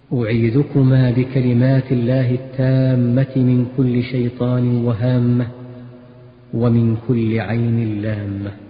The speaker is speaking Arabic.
أعيذكما بكلمات الله التامة من كل شيطان وهامة ومن كل عين لامة.